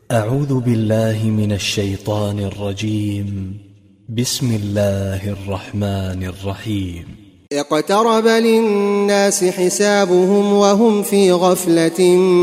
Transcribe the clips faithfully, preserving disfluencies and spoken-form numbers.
أعوذ بالله من الشيطان الرجيم. بسم الله الرحمن الرحيم. اقترب للناس حسابهم وهم في غفلة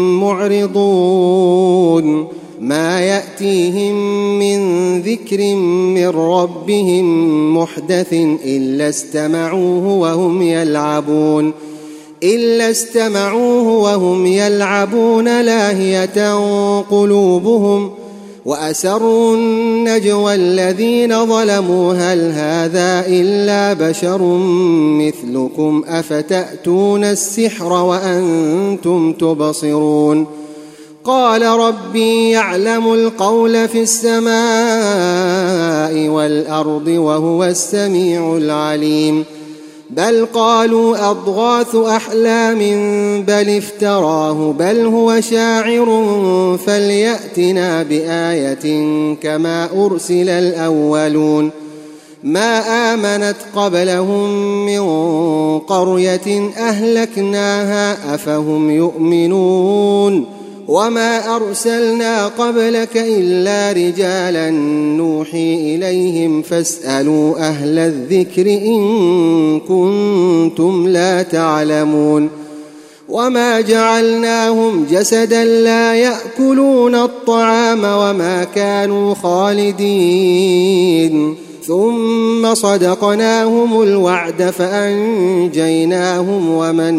معرضون ما يأتيهم من ذكر من ربهم محدث إلا استمعوه وهم يلعبون إلا استمعوه وهم يلعبون لاهية قلوبهم وأسروا النجوى الذين ظلموا هل هذا إلا بشر مثلكم أفتأتون السحر وأنتم تبصرون قال ربي يعلم القول في السماء والأرض وهو السميع العليم بل قالوا أضغاث أحلام بل افتراه بل هو شاعر فليأتنا بآية كما أرسل الأولون ما آمنت قبلهم من قرية أهلكناها أفهم يؤمنون وما أرسلنا قبلك إلا رجالا نوحي إليهم فاسألوا أهل الذكر إن كنتم لا تعلمون وما جعلناهم جسدا لا يأكلون الطعام وما كانوا خالدين ثم صدقناهم الوعد فأنجيناهم ومن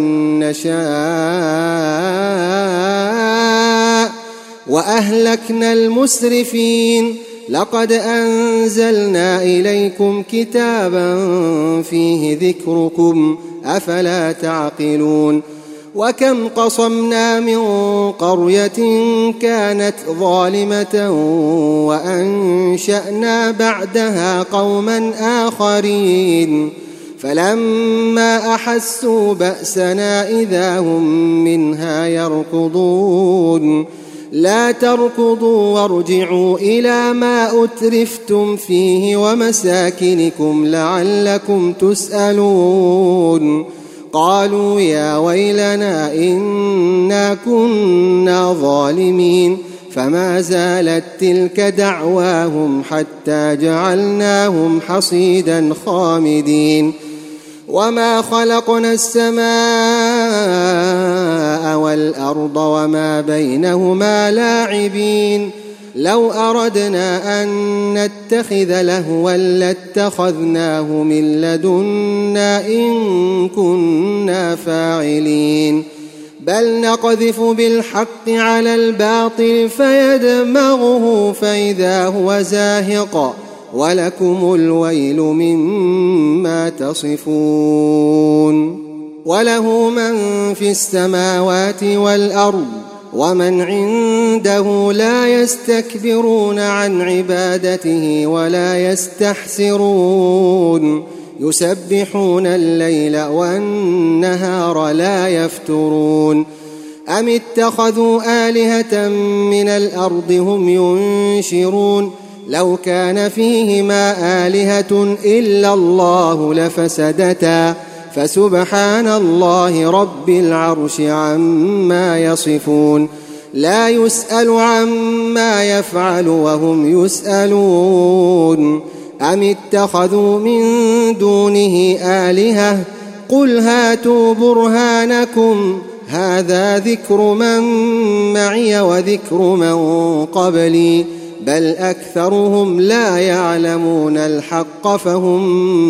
نشاء وأهلكنا المسرفين لقد أنزلنا إليكم كتابا فيه ذكركم أفلا تعقلون وكم قصمنا من قرية كانت ظالمة وأنشأنا بعدها قوما آخرين فلما أحسوا بأسنا إذا هم منها يركضون لا تركضوا وارجعوا إلى ما أترفتم فيه ومساكنكم لعلكم تسألون قالوا يا ويلنا إنا كنا ظالمين فما زالت تلك دعواهم حتى جعلناهم حصيدا خامدين وما خلقنا السماء والأرض وما بينهما لاعبين لو أردنا أن نتخذ لهوا لاتخذناه من لدنا إن كنا فاعلين بل نقذف بالحق على الباطل فيدمغه فإذا هو زاهق ولكم الويل مما تصفون وله من في السماوات والأرض ومن عنده لا يستكبرون عن عبادته ولا يستحسرون يسبحون الليل والنهار لا يفترون أم اتخذوا آلهة من الأرض هم ينشرون لو كان فيهما آلهة إلا الله لفسدتا فسبحان الله رب العرش عما يصفون لا يسأل عما يفعل وهم يسألون أم اتخذوا من دونه آلهة قل هاتوا برهانكم هذا ذكر من معي وذكر من قبلي بل أكثرهم لا يعلمون الحق فهم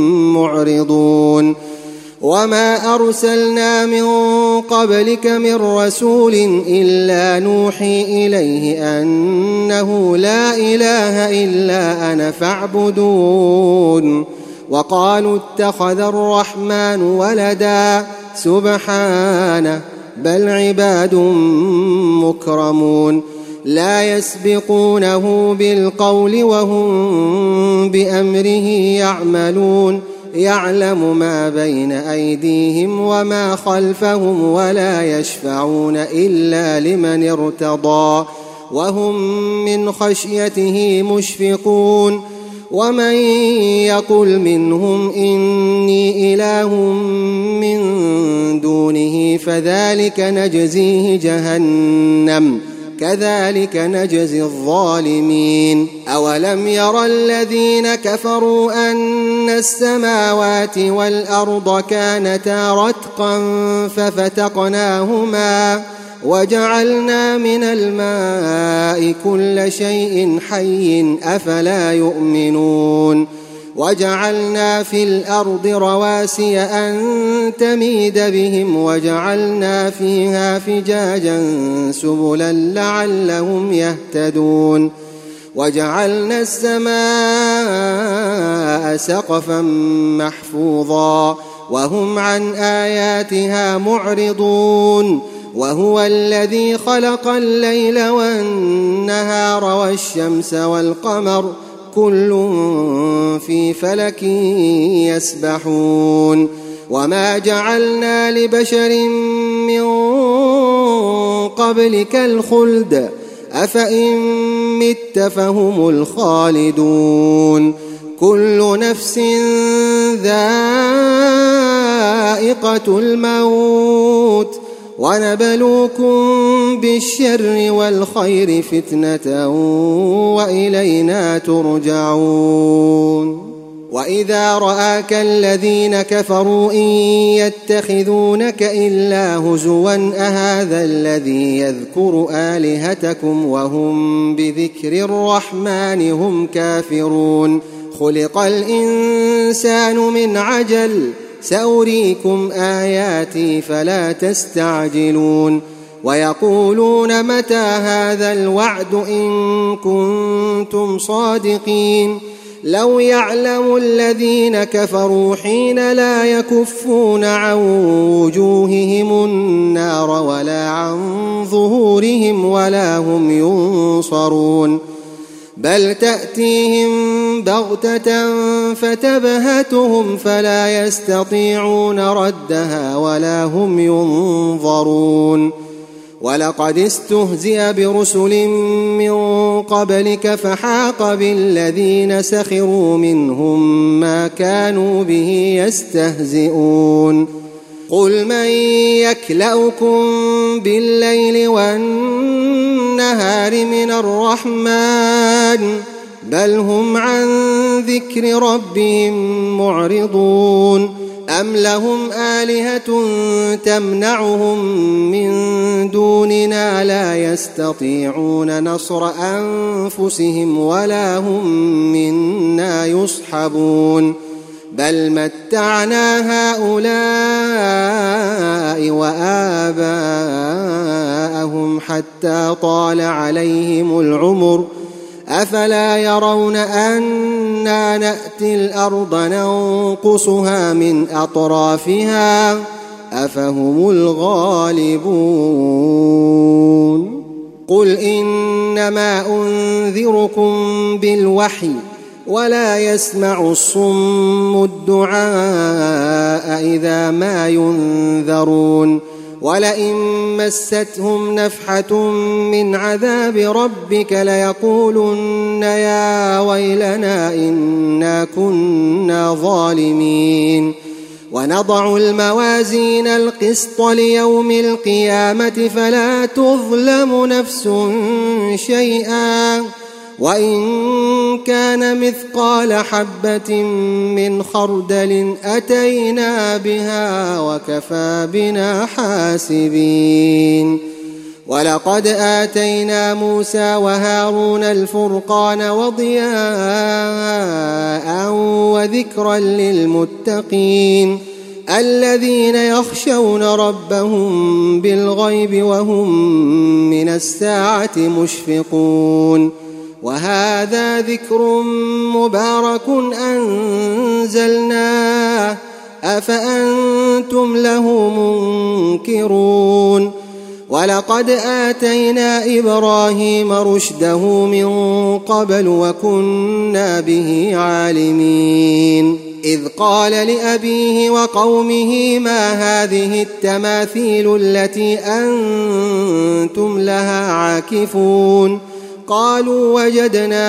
معرضون وما أرسلنا من قبلك من رسول إلا نوحي إليه أنه لا إله إلا أنا فاعبدون وقالوا اتخذ الرحمن ولدا سبحانه بل عباد مكرمون لا يسبقونه بالقول وهم بأمره يعملون يعلم ما بين أيديهم وما خلفهم ولا يشفعون إلا لمن ارتضى وهم من خشيته مشفقون ومن يقل منهم إني إله من دونه فذلك نجزيه جهنم كذلك نجزي الظالمين. أولم ير الذين كفروا أن السماوات والأرض كانتا رتقا ففتقناهما وجعلنا من الماء كل شيء حي أفلا يؤمنون. وجعلنا في الأرض رواسي أن تميد بهم وجعلنا فيها فجاجا سبلا لعلهم يهتدون. وجعلنا السماء سقفا محفوظا وهم عن آياتها معرضون. وهو الذي خلق الليل والنهار والشمس والقمر كل في فلك يسبحون. وما جعلنا لبشر من قبلك الخلد أفإن مت فهم الخالدون. كل نفس ذائقة الموت ونبلوكم بالشر والخير فتنة وإلينا ترجعون. وإذا رآك الذين كفروا إن يتخذونك إلا هزوا أهذا الذي يذكر آلهتكم وهم بذكر الرحمن هم كافرون. خلق الإنسان من عجل سأريكم آياتي فلا تستعجلون. ويقولون متى هذا الوعد إن كنتم صادقين. لو يعلم الذين كفروا حين لا يكفون عن وجوههم النار ولا عن ظهورهم ولا هم ينصرون. بل تأتيهم بغتة فتبهتهم فلا يستطيعون ردها ولا هم ينظرون. ولقد استهزئ برسل من قبلك فحاق بالذين سخروا منهم ما كانوا به يستهزئون. قل من يكلؤكم بالليل والنهار من الرحمن بل هم عن ذكر ربهم معرضون. أم لهم آلهة تمنعهم من دوننا لا يستطيعون نصر أنفسهم ولا هم منا يصحبون. بل متعنا هؤلاء وآباءهم حتى طال عليهم العمر أفلا يرون أنا نأتي الأرض ننقصها من أطرافها أفهم الغالبون. قل إنما أنذركم بالوحي ولا يسمع الصم الدعاء إذا ما ينذرون. ولئن مستهم نفحة من عذاب ربك ليقولن يا ويلنا إنا كنا ظالمين. ونضع الموازين القسط ليوم القيامة فلا تظلم نفس شيئا وإن كان مثقال حبة من خردل أتينا بها وكفى بنا حاسبين. ولقد آتينا موسى وهارون الفرقان وضياء وذكرا للمتقين الذين يخشون ربهم بالغيب وهم من الساعة مشفقون. وهذا ذكر مبارك أنزلناه أفأنتم له منكرون. ولقد آتينا إبراهيم رشده من قبل وكنا به عالمين. إذ قال لأبيه وقومه ما هذه التماثيل التي أنتم لها عاكفون. قالوا وجدنا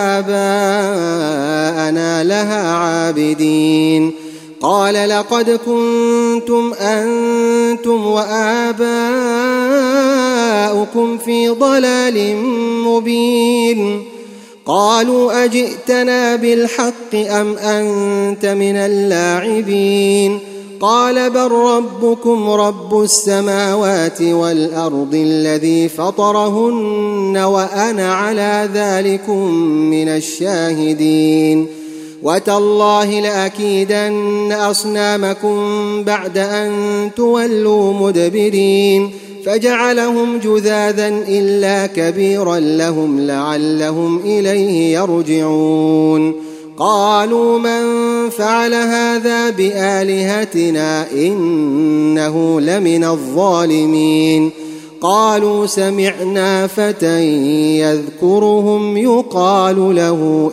آباءنا لها عابدين. قال لقد كنتم أنتم وآباؤكم آباؤكم في ضلال مبين قالوا أجئتنا بالحق أم أنت من اللاعبين قال بل ربكم رب السماوات والأرض الذي فطرهن وأنا على ذلكم من الشاهدين وتالله لأكيدن أصنامكم بعد أن تولوا مدبرين فجعلهم جذاذا إلا كبيرا لهم لعلهم إليه يرجعون قالوا من فعل هذا بآلهتنا إنه لمن الظالمين قالوا سمعنا فتى يذكرهم يقال له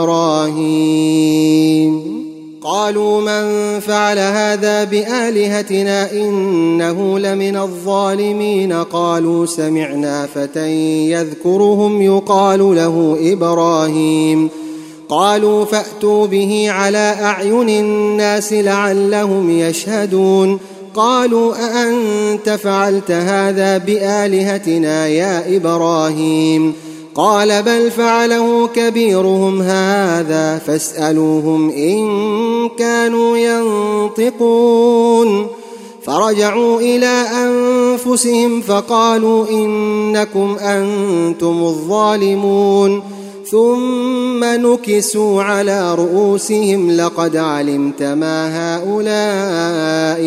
إبراهيم قالوا من فعل هذا بآلهتنا إنه لمن الظالمين قالوا سمعنا فتى يذكرهم يقال له إبراهيم قالوا فأتوا به على أعين الناس لعلهم يشهدون قالوا أأنت فعلت هذا بآلهتنا يا إبراهيم قال بل فعله كبيرهم هذا فاسألوهم إن كانوا ينطقون فرجعوا إلى أنفسهم فقالوا إنكم أنتم الظالمون ثم نكسوا على رؤوسهم لقد علمت ما هؤلاء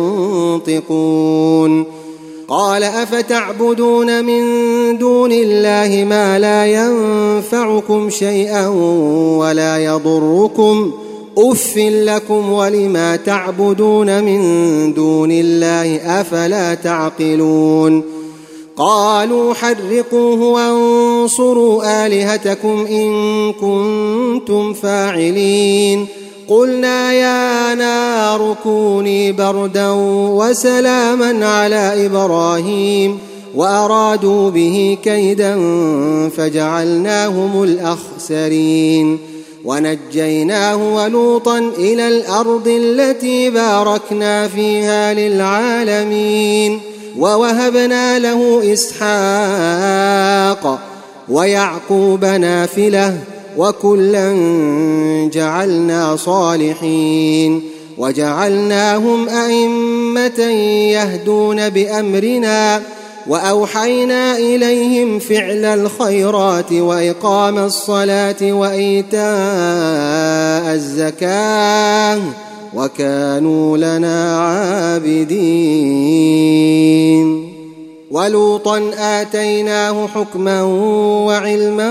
ينطقون قال أفتعبدون من دون الله ما لا ينفعكم شيئا ولا يضركم أف لكم ولما تعبدون من دون الله أفلا تعقلون قالوا حرقوه وانصروا آلهتكم إن كنتم فاعلين قلنا يا نار كوني بردا وسلاما على إبراهيم وأرادوا به كيدا فجعلناهم الأخسرين ونجيناه ولوطا إلى الأرض التي باركنا فيها للعالمين ووهبنا له إسحاق ويعقوب نافلة وكلا جعلنا صالحين وجعلناهم أئمة يهدون بأمرنا وأوحينا إليهم فعل الخيرات وإقام الصلاة وإيتاء الزكاة وكانوا لنا عابدين ولوطا آتيناه حكما وعلما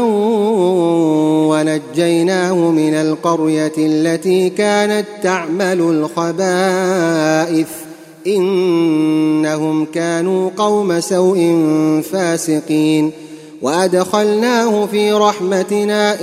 ونجيناه من القرية التي كانت تعمل الخبائث إنهم كانوا قوم سوء فاسقين وأدخلناه في رحمتنا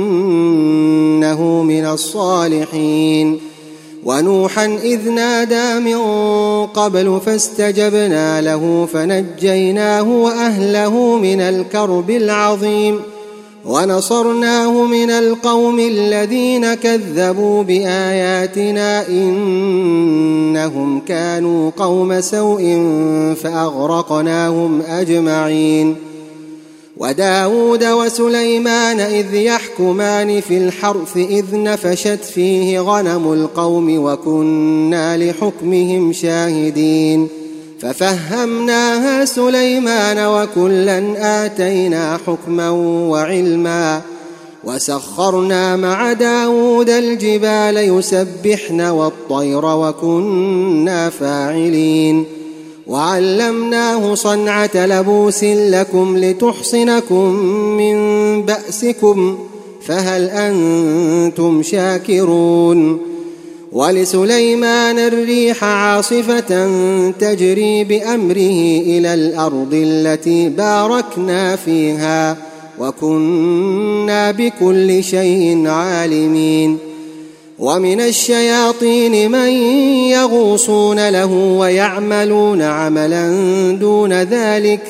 إنه من الصالحين ونوحا إذ نادى من قبل فاستجبنا له فنجيناه وأهله من الكرب العظيم ونصرناه من القوم الذين كذبوا بآياتنا إنهم كانوا قوم سوء فأغرقناهم أجمعين وداود وسليمان إذ يحكمان في الحرث إذ نفشت فيه غنم القوم وكنا لحكمهم شاهدين ففهمناها سليمان وكلا آتينا حكما وعلما وسخرنا مع داود الجبال يسبحن والطير وكنا فاعلين وعلمناه صنعة لبوس لكم لتحصنكم من بأسكم فهل أنتم شاكرون ولسليمان الريح عاصفة تجري بأمره إلى الأرض التي باركنا فيها وكنا بكل شيء عالمين ومن الشياطين من يغوصون له ويعملون عملا دون ذلك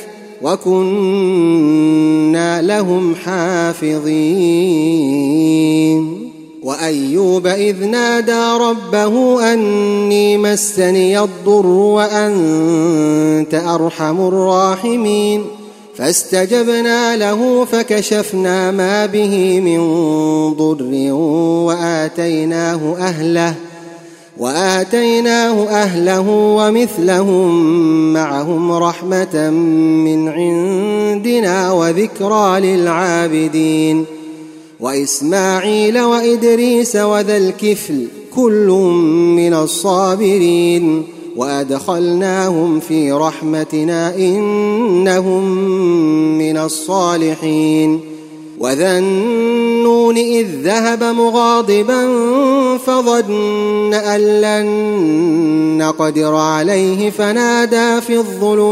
وكنا لهم حافظين وأيوب إذ نادى ربه أني مسني الضر وأنت أرحم الراحمين فاستجبنا له فكشفنا ما به من ضر وآتيناه أهله وآتيناه أهله ومثلهم معهم رحمة من عندنا وذكرى للعابدين وإسماعيل وإدريس وذا الكفل كل من الصابرين وأدخلناهم في رحمتنا إنهم من الصالحين وذا النون إذ ذهب مغاضبا فظن أن لن نقدر عليه فنادى في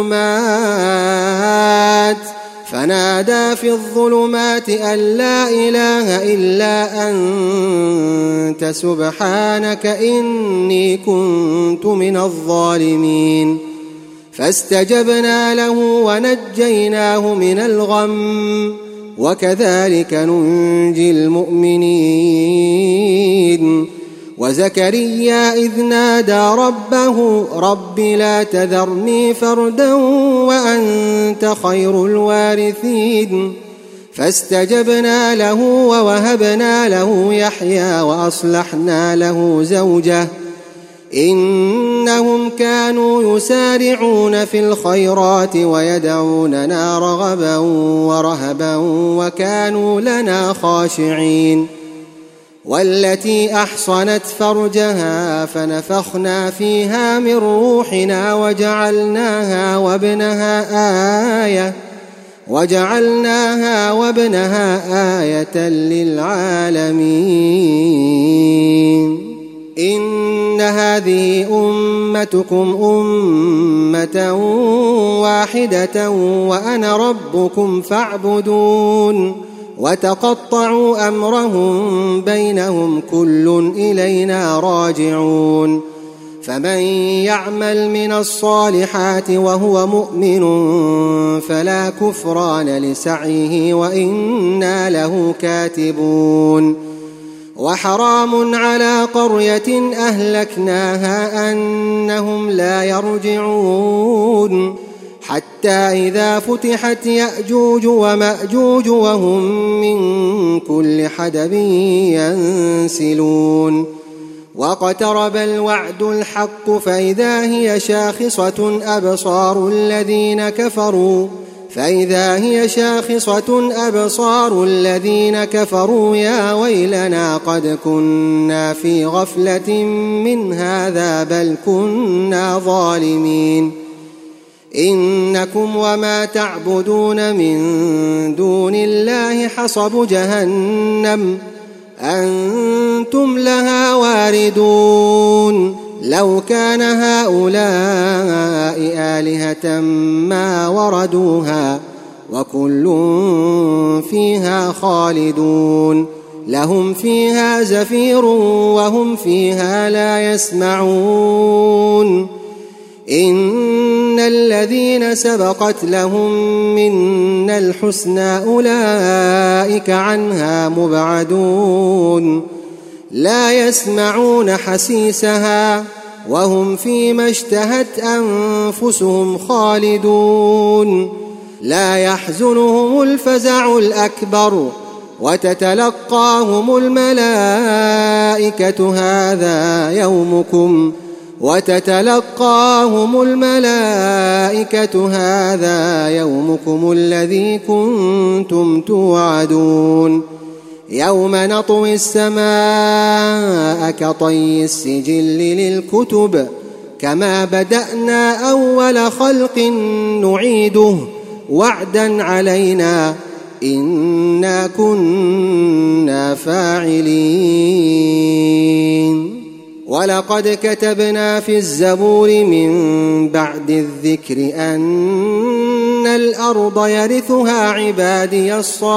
الظلمات فنادى في الظلمات أن لا إله إلا أنت سبحانك إني كنت من الظالمين فاستجبنا له ونجيناه من الغم وكذلك ننجي المؤمنين وزكريا إذ نادى ربه رب لا تذرني فردا وأنت خير الوارثين فاستجبنا له ووهبنا له يحيى وأصلحنا له زوجه إنهم كانوا يسارعون في الخيرات ويدعوننا رغبا ورهبا وكانوا لنا خاشعين والتي أحصنت فرجها فنفخنا فيها من روحنا وجعلناها وابنها آية وجعلناها وابنها آية للعالمين إن هذه أمتكم أمة واحدة وأنا ربكم فاعبدون وتقطعوا أمرهم بينهم كل إلينا راجعون فمن يعمل من الصالحات وهو مؤمن فلا كفران لسعيه وإنا له كاتبون وحرام على قرية أهلكناها أنهم لا يرجعون حتى إذا فتحت يأجوج ومأجوج وهم من كل حدب ينسلون واقترب الوعد الحق فإذا هي شاخصة أبصار الذين كفروا فإذا هي شاخصة أبصار الذين كفروا يا ويلنا قد كنا في غفلة من هذا بل كنا ظالمين إنكم وما تعبدون من دون الله حصب جهنم أنتم لها واردون لو كان هؤلاء آلهة ما وردوها وكل فيها خالدون لهم فيها زفير وهم فيها لا يسمعون إن الذين سبقت لهم منا الحسنى أولئك عنها مبعدون لا يسمعون حسيسها وهم فيما اشتهت أنفسهم خالدون لا يحزنهم الفزع الأكبر وتتلقاهم الملائكة هذا يومكم وتتلقاهم الملائكة هذا يومكم الذي كنتم توعدون يوم نطوي السماء كطي السجل للكتب كما بدأنا أول خلق نعيده وعدا علينا إنا كنا فاعلين ولقد كتبنا في الزبور من بعد الذكر أن الأرض يرثها عبادي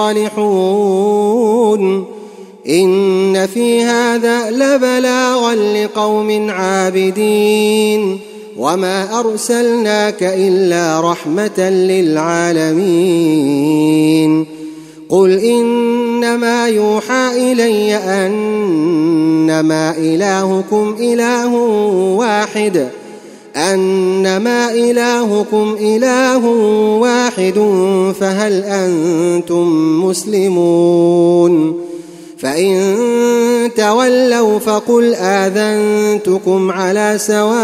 الصالحون إن في هذا لبلاغا لقوم عابدين وما أرسلناك إلا رحمة للعالمين قل إنما يوحى إلي أنما إلهكم إله واحد أنما إلهكم إله واحد فهل أنتم مسلمون فإن تولوا فقل آذنتكم على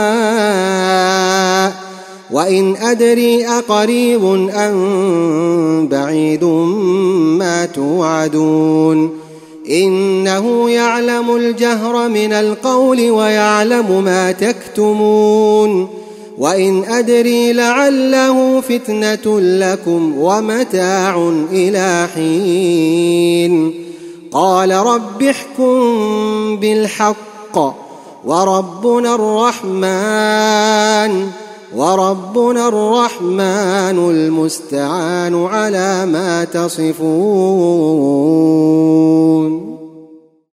سواء وإن أدري أقريب أم بعيد ما توعدون إنه يعلم الجهر من القول ويعلم ما تكتمون وإن أدري لعله فتنة لكم ومتاع إلى حين قال رب احكم بالحق وربنا الرحمن وربنا الرحمن المستعان على ما تصفون.